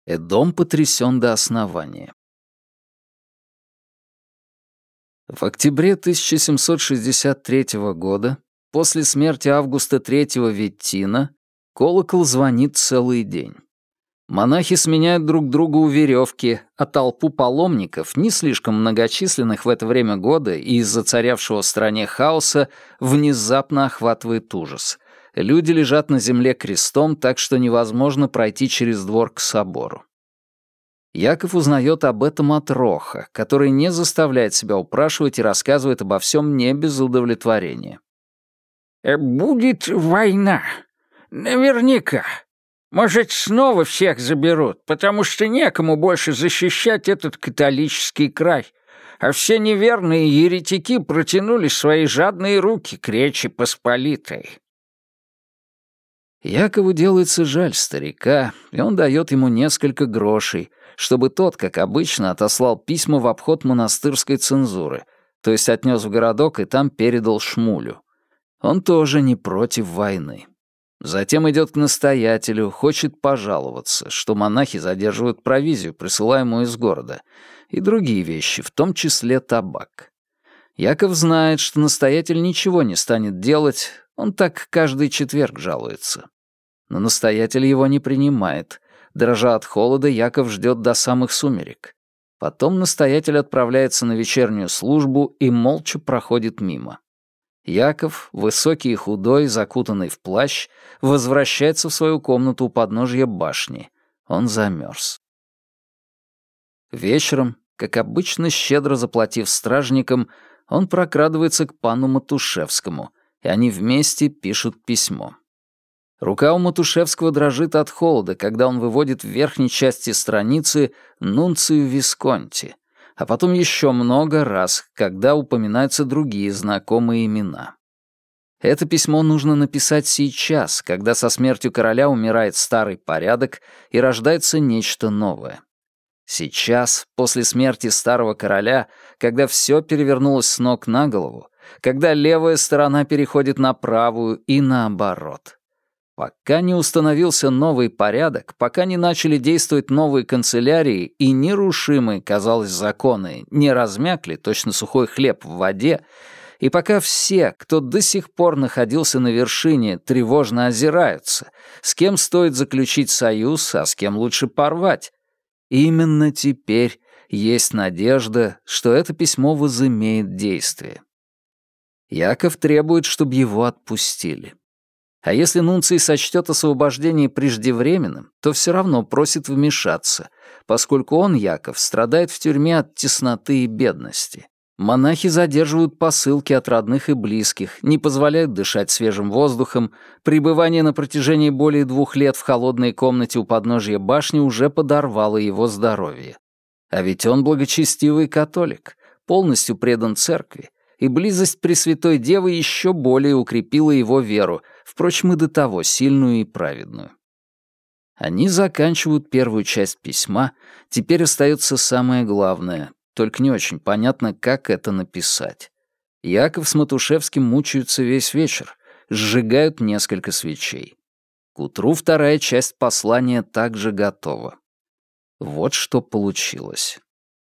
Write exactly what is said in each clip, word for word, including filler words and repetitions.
Эдом потрясен до основания. В октябре тысяча семьсот шестьдесят третьего года, после смерти Августа третьего Веттина, колокол звонит целый день. Монахи сменяют друг другу у веревки, а толпу паломников, не слишком многочисленных в это время года и из-за царявшего в стране хаоса, внезапно охватывает ужас. Люди лежат на земле крестом, так что невозможно пройти через двор к собору. Яков узнает об этом от Роха, который не заставляет себя упрашивать и рассказывает обо всем не без удовлетворения. «Будет война. Наверняка. Может, снова всех заберут, потому что некому больше защищать этот католический край, а все неверные еретики протянули свои жадные руки к Речи Посполитой». Якову делается жаль старика, и он дает ему несколько грошей, чтобы тот, как обычно, отослал письма в обход монастырской цензуры, то есть отнес в городок и там передал Шмулю. Он тоже не против войны. Затем идет к настоятелю, хочет пожаловаться, что монахи задерживают провизию, присылаемую из города, и другие вещи, в том числе табак. Яков знает, что настоятель ничего не станет делать, он так каждый четверг жалуется. Но настоятель его не принимает. Дрожа от холода, Яков ждет до самых сумерек. Потом настоятель отправляется на вечернюю службу и молча проходит мимо. Яков, высокий и худой, закутанный в плащ, возвращается в свою комнату у подножья башни. Он замерз. Вечером, как обычно, щедро заплатив стражникам, он прокрадывается к пану Матушевскому, и они вместе пишут письмо. Рука у Матушевского дрожит от холода, когда он выводит в верхней части страницы «Нунцию Висконти», а потом еще много раз, когда упоминаются другие знакомые имена. Это письмо нужно написать сейчас, когда со смертью короля умирает старый порядок и рождается нечто новое. Сейчас, после смерти старого короля, когда все перевернулось с ног на голову, когда левая сторона переходит на правую и наоборот. Пока не установился новый порядок, пока не начали действовать новые канцелярии и нерушимые, казалось, законы не размякли, точно сухой хлеб в воде, и пока все, кто до сих пор находился на вершине, тревожно озираются, с кем стоит заключить союз, а с кем лучше порвать, именно теперь есть надежда, что это письмо возымеет действие. Яков требует, чтобы его отпустили. А если нунций сочтет освобождение преждевременным, то все равно просит вмешаться, поскольку он, Яков, страдает в тюрьме от тесноты и бедности. Монахи задерживают посылки от родных и близких, не позволяют дышать свежим воздухом, пребывание на протяжении более двух лет в холодной комнате у подножья башни уже подорвало его здоровье. А ведь он благочестивый католик, полностью предан церкви, и близость Пресвятой Девы еще более укрепила его веру, впрочем, и до того сильную и праведную. Они заканчивают первую часть письма, теперь остается самое главное, только не очень понятно, как это написать. Яков с Матушевским мучаются весь вечер, сжигают несколько свечей. К утру вторая часть послания также готова. Вот что получилось.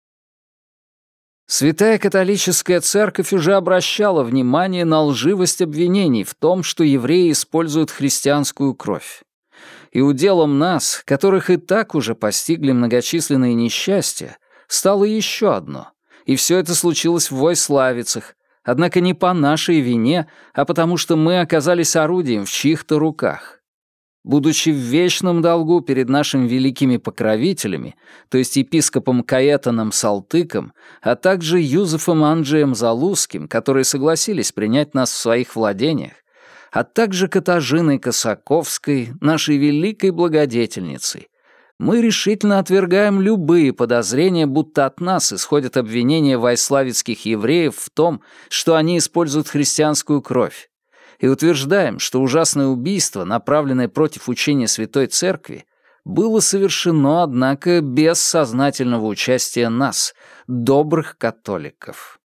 Святая католическая церковь уже обращала внимание на лживость обвинений в том, что евреи используют христианскую кровь. И уделом нас, которых и так уже постигли многочисленные несчастья, стало еще одно. И все это случилось в Войславицах, однако не по нашей вине, а потому что мы оказались орудием в чьих-то руках. Будучи в вечном долгу перед нашими великими покровителями, то есть епископом Каэтаном Салтыком, а также Юзефом Анджием Залузским, которые согласились принять нас в своих владениях, а также Катажиной Косаковской, нашей великой благодетельницей, мы решительно отвергаем любые подозрения, будто от нас исходят обвинения войславицких евреев в том, что они используют христианскую кровь, и утверждаем, что ужасное убийство, направленное против учения Святой Церкви, было совершено, однако, без сознательного участия нас, добрых католиков.